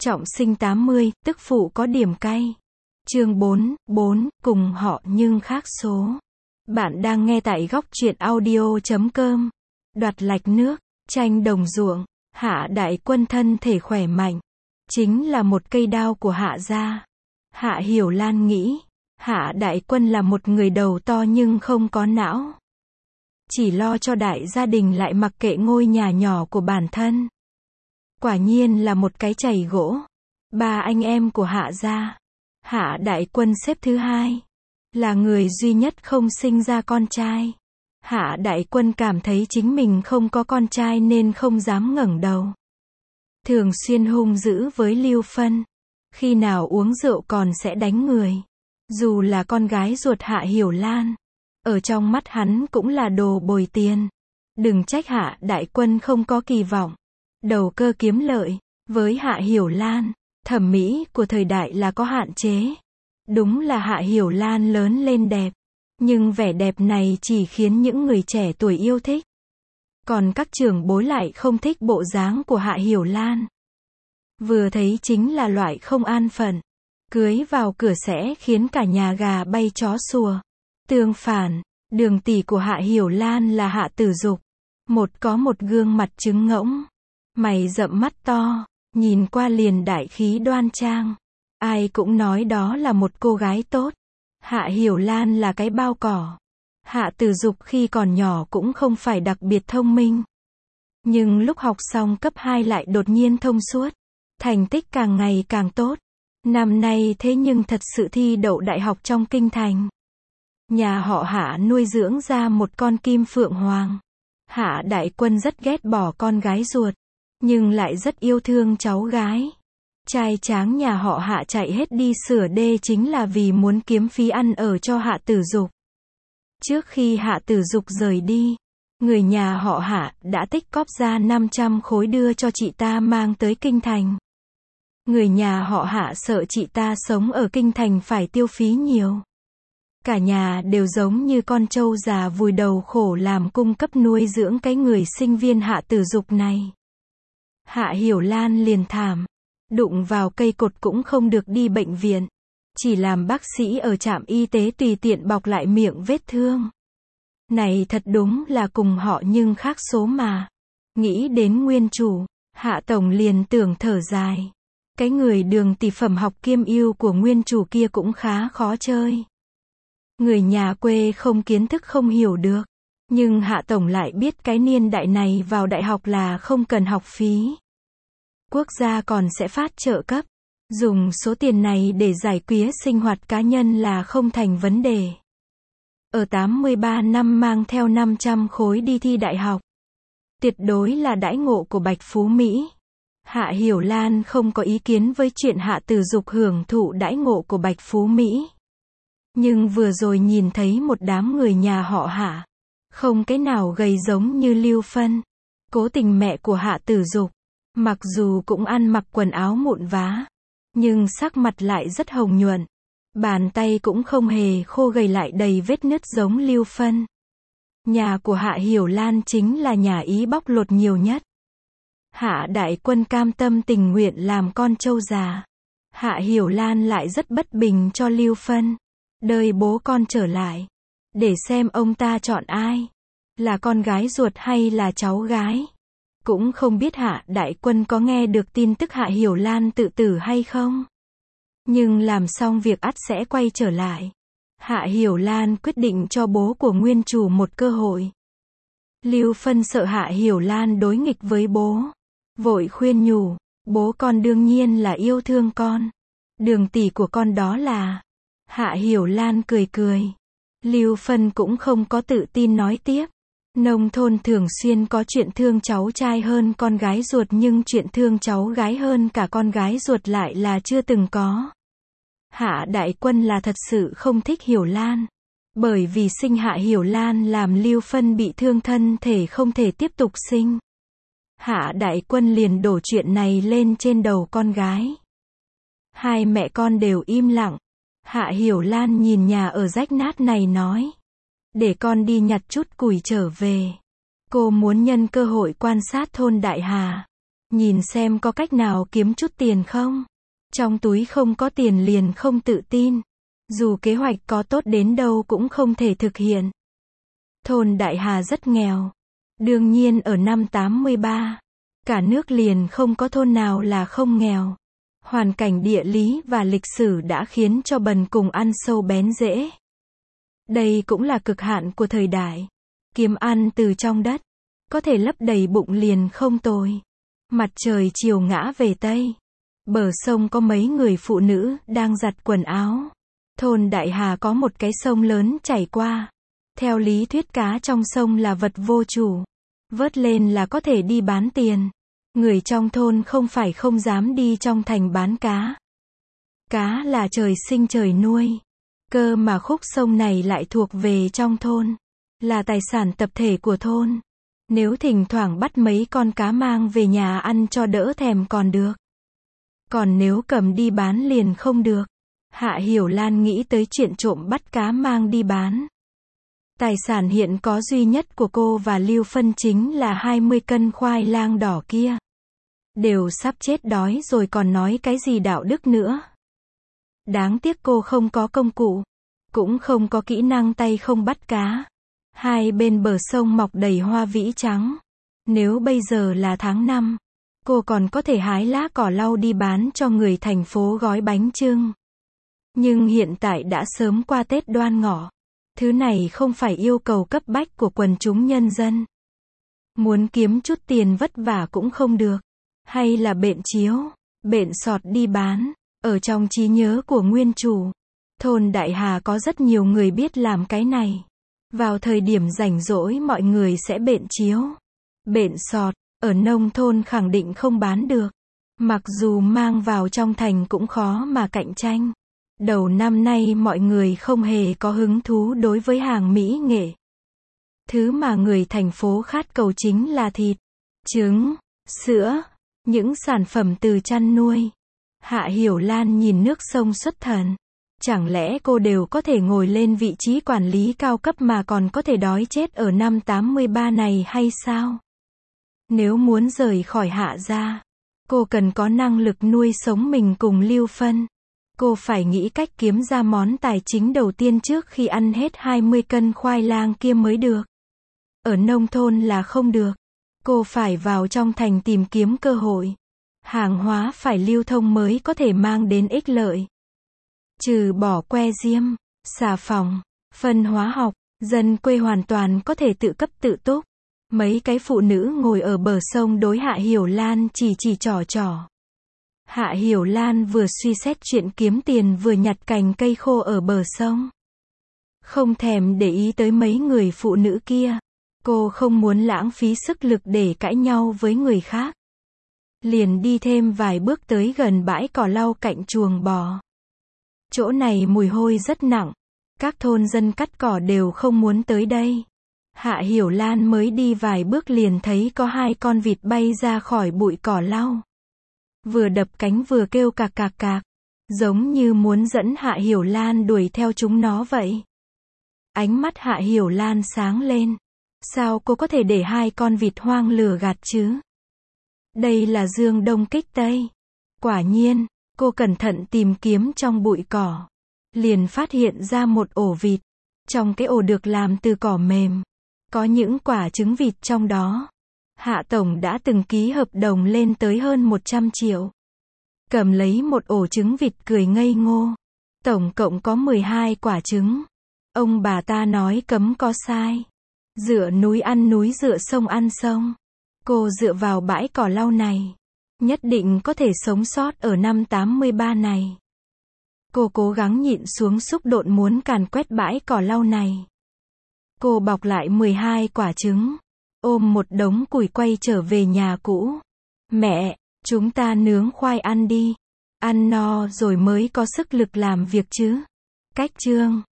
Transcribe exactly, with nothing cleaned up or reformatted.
Trọng sinh tám mươi, tức phụ có điểm cay. Chương bốn, bốn, cùng họ nhưng khác số. Bạn đang nghe tại góc truyện audio chấm com. Đoạt lạch nước, tranh đồng ruộng, Hạ Đại Quân thân thể khỏe mạnh, chính là một cây đao của Hạ gia. Hạ Hiểu Lan nghĩ, Hạ Đại Quân là một người đầu to nhưng không có não. Chỉ lo cho đại gia đình lại mặc kệ ngôi nhà nhỏ của bản thân. Quả nhiên là một cái chày gỗ. Ba anh em của Hạ gia, Hạ Đại Quân xếp thứ hai, là người duy nhất không sinh ra con trai. Hạ Đại Quân cảm thấy chính mình không có con trai nên không dám ngẩng đầu. Thường xuyên hung dữ với Lưu Phân. Khi nào uống rượu còn sẽ đánh người. Dù là con gái ruột Hạ Hiểu Lan, ở trong mắt hắn cũng là đồ bồi tiền. Đừng trách Hạ Đại Quân không có kỳ vọng. Đầu cơ kiếm lợi. Với Hạ Hiểu Lan, thẩm mỹ của thời đại là có hạn chế. Đúng là Hạ Hiểu Lan lớn lên đẹp. Nhưng vẻ đẹp này chỉ khiến những người trẻ tuổi yêu thích. Còn các trưởng bối lại không thích bộ dáng của Hạ Hiểu Lan. Vừa thấy chính là loại không an phận. Cưới vào cửa sẽ khiến cả nhà gà bay chó sủa. Tương phản, đường tỷ của Hạ Hiểu Lan là Hạ Tử Dục. Một có một gương mặt trứng ngỗng. Mày rậm mắt to, nhìn qua liền đại khí đoan trang. Ai cũng nói đó là một cô gái tốt. Hạ Hiểu Lan là cái bao cỏ. Hạ Tử Dục khi còn nhỏ cũng không phải đặc biệt thông minh. Nhưng lúc học xong cấp hai lại đột nhiên thông suốt. Thành tích càng ngày càng tốt. Năm nay thế nhưng thật sự thi đậu đại học trong kinh thành. Nhà họ Hạ nuôi dưỡng ra một con kim phượng hoàng. Hạ Đại Quân rất ghét bỏ con gái ruột, nhưng lại rất yêu thương cháu gái. Trai tráng nhà họ Hạ chạy hết đi sửa đê chính là vì muốn kiếm phí ăn ở cho Hạ Tử Dục. Trước khi Hạ Tử Dục rời đi, người nhà họ Hạ đã tích cóp ra năm trăm khối đưa cho chị ta mang tới kinh thành. Người nhà họ Hạ sợ chị ta sống ở kinh thành phải tiêu phí nhiều. Cả nhà đều giống như con trâu già vùi đầu khổ làm cung cấp nuôi dưỡng cái người sinh viên Hạ Tử Dục này. Hạ Hiểu Lan liền thảm. Đụng vào cây cột cũng không được đi bệnh viện. Chỉ làm bác sĩ ở trạm y tế tùy tiện bọc lại miệng vết thương. Này thật đúng là cùng họ nhưng khác số mà. Nghĩ đến nguyên chủ, Hạ Tổng liền tưởng thở dài. Cái người Đường tỷ phẩm học kiêm ưu của nguyên chủ kia cũng khá khó chơi. Người nhà quê không kiến thức không hiểu được. Nhưng Hạ Tổng lại biết cái niên đại này vào đại học là không cần học phí. Quốc gia còn sẽ phát trợ cấp. Dùng số tiền này để giải quyết sinh hoạt cá nhân là không thành vấn đề. Ở tám mươi ba năm mang theo năm trăm khối đi thi đại học. Tuyệt đối là đãi ngộ của Bạch Phú Mỹ. Hạ Hiểu Lan không có ý kiến với chuyện Hạ Tử Dục hưởng thụ đãi ngộ của Bạch Phú Mỹ. Nhưng vừa rồi nhìn thấy một đám người nhà họ Hạ. Không cái nào gầy giống như Lưu Phân. Cố tình mẹ của Hạ Tử Dục. Mặc dù cũng ăn mặc quần áo mụn vá. Nhưng sắc mặt lại rất hồng nhuận. Bàn tay cũng không hề khô gầy lại đầy vết nứt giống Lưu Phân. Nhà của Hạ Hiểu Lan chính là nhà ý bóc lột nhiều nhất. Hạ Đại Quân cam tâm tình nguyện làm con trâu già. Hạ Hiểu Lan lại rất bất bình cho Lưu Phân. Đời bố con trở lại. Để xem ông ta chọn ai. Là con gái ruột hay là cháu gái. Cũng không biết Hạ Đại Quân có nghe được tin tức Hạ Hiểu Lan tự tử hay không. Nhưng làm xong việc ắt sẽ quay trở lại. Hạ Hiểu Lan quyết định cho bố của nguyên chủ một cơ hội. Lưu Phân sợ Hạ Hiểu Lan đối nghịch với bố. Vội khuyên nhủ, bố con đương nhiên là yêu thương con. Đường tỷ của con đó là... Hạ Hiểu Lan cười cười. Lưu Phân cũng không có tự tin nói tiếp. Nông thôn thường xuyên có chuyện thương cháu trai hơn con gái ruột nhưng chuyện thương cháu gái hơn cả con gái ruột lại là chưa từng có. Hạ Đại Quân là thật sự không thích Hiểu Lan. Bởi vì sinh Hạ Hiểu Lan làm Lưu Phân bị thương thân thể không thể tiếp tục sinh. Hạ Đại Quân liền đổ chuyện này lên trên đầu con gái. Hai mẹ con đều im lặng. Hạ Hiểu Lan nhìn nhà ở rách nát này nói. Để con đi nhặt chút củi trở về. Cô muốn nhân cơ hội quan sát thôn Đại Hà. Nhìn xem có cách nào kiếm chút tiền không? Trong túi không có tiền liền không tự tin. Dù kế hoạch có tốt đến đâu cũng không thể thực hiện. Thôn Đại Hà rất nghèo. Đương nhiên ở năm tám mươi ba, cả nước liền không có thôn nào là không nghèo. Hoàn cảnh địa lý và lịch sử đã khiến cho bần cùng ăn sâu bén rễ. Đây cũng là cực hạn của thời đại. Kiếm ăn từ trong đất, có thể lấp đầy bụng liền không tồi. Mặt trời chiều ngã về Tây. Bờ sông có mấy người phụ nữ đang giặt quần áo. Thôn Đại Hà có một cái sông lớn chảy qua. Theo lý thuyết cá trong sông là vật vô chủ. Vớt lên là có thể đi bán tiền. Người trong thôn không phải không dám đi trong thành bán cá. Cá là trời sinh trời nuôi. Cơ mà khúc sông này lại thuộc về trong thôn. Là tài sản tập thể của thôn. Nếu thỉnh thoảng bắt mấy con cá mang về nhà ăn cho đỡ thèm còn được. Còn nếu cầm đi bán liền không được. Hạ Hiểu Lan nghĩ tới chuyện trộm bắt cá mang đi bán. Tài sản hiện có duy nhất của cô và Lưu Phân chính là hai mươi cân khoai lang đỏ kia. Đều sắp chết đói rồi còn nói cái gì đạo đức nữa. Đáng tiếc cô không có công cụ. Cũng không có kỹ năng tay không bắt cá. Hai bên bờ sông mọc đầy hoa vĩ trắng. Nếu bây giờ là tháng năm, cô còn có thể hái lá cỏ lau đi bán cho người thành phố gói bánh chưng. Nhưng hiện tại đã sớm qua Tết Đoan Ngọ. Thứ này không phải yêu cầu cấp bách của quần chúng nhân dân. Muốn kiếm chút tiền vất vả cũng không được. Hay là bện chiếu, bện sọt đi bán. Ở trong trí nhớ của nguyên chủ, thôn Đại Hà có rất nhiều người biết làm cái này. Vào thời điểm rảnh rỗi mọi người sẽ bện chiếu, bện sọt. Ở nông thôn khẳng định không bán được. Mặc dù mang vào trong thành cũng khó mà cạnh tranh. Đầu năm nay mọi người không hề có hứng thú đối với hàng mỹ nghệ. Thứ mà người thành phố khát cầu chính là thịt, trứng, sữa, những sản phẩm từ chăn nuôi. Hạ Hiểu Lan nhìn nước sông xuất thần. Chẳng lẽ cô đều có thể ngồi lên vị trí quản lý cao cấp mà còn có thể đói chết ở năm tám mươi ba này hay sao? Nếu muốn rời khỏi Hạ gia, cô cần có năng lực nuôi sống mình cùng Lưu Phân. Cô phải nghĩ cách kiếm ra món tài chính đầu tiên trước khi ăn hết hai mươi cân khoai lang kia mới được. Ở nông thôn là không được. Cô phải vào trong thành tìm kiếm cơ hội. Hàng hóa phải lưu thông mới có thể mang đến ích lợi. Trừ bỏ que diêm, xà phòng, phân hóa học, dân quê hoàn toàn có thể tự cấp tự túc. Mấy cái phụ nữ ngồi ở bờ sông đối Hạ Hiểu Lan chỉ chỉ trò trò. Hạ Hiểu Lan vừa suy xét chuyện kiếm tiền vừa nhặt cành cây khô ở bờ sông. Không thèm để ý tới mấy người phụ nữ kia. Cô không muốn lãng phí sức lực để cãi nhau với người khác. Liền đi thêm vài bước tới gần bãi cỏ lau cạnh chuồng bò. Chỗ này mùi hôi rất nặng. Các thôn dân cắt cỏ đều không muốn tới đây. Hạ Hiểu Lan mới đi vài bước liền thấy có hai con vịt bay ra khỏi bụi cỏ lau. Vừa đập cánh vừa kêu cạc cạc cạc. Giống như muốn dẫn Hạ Hiểu Lan đuổi theo chúng nó vậy. Ánh mắt Hạ Hiểu Lan sáng lên. Sao cô có thể để hai con vịt hoang lừa gạt chứ? Đây là dương đông kích tây. Quả nhiên, cô cẩn thận tìm kiếm trong bụi cỏ. Liền phát hiện ra một ổ vịt. Trong cái ổ được làm từ cỏ mềm. Có những quả trứng vịt trong đó. Hạ Tổng đã từng ký hợp đồng lên tới hơn một trăm triệu. Cầm lấy một ổ trứng vịt cười ngây ngô. Tổng cộng có mười hai quả trứng. Ông bà ta nói cấm có sai. Dựa núi ăn núi dựa sông ăn sông. Cô dựa vào bãi cỏ lau này. Nhất định có thể sống sót ở năm tám mươi ba này. Cô cố gắng nhịn xuống xúc động muốn càn quét bãi cỏ lau này. Cô bọc lại mười hai quả trứng. Ôm một đống củi quay trở về nhà cũ. Mẹ, chúng ta nướng khoai ăn đi. Ăn no rồi mới có sức lực làm việc chứ. Cách chương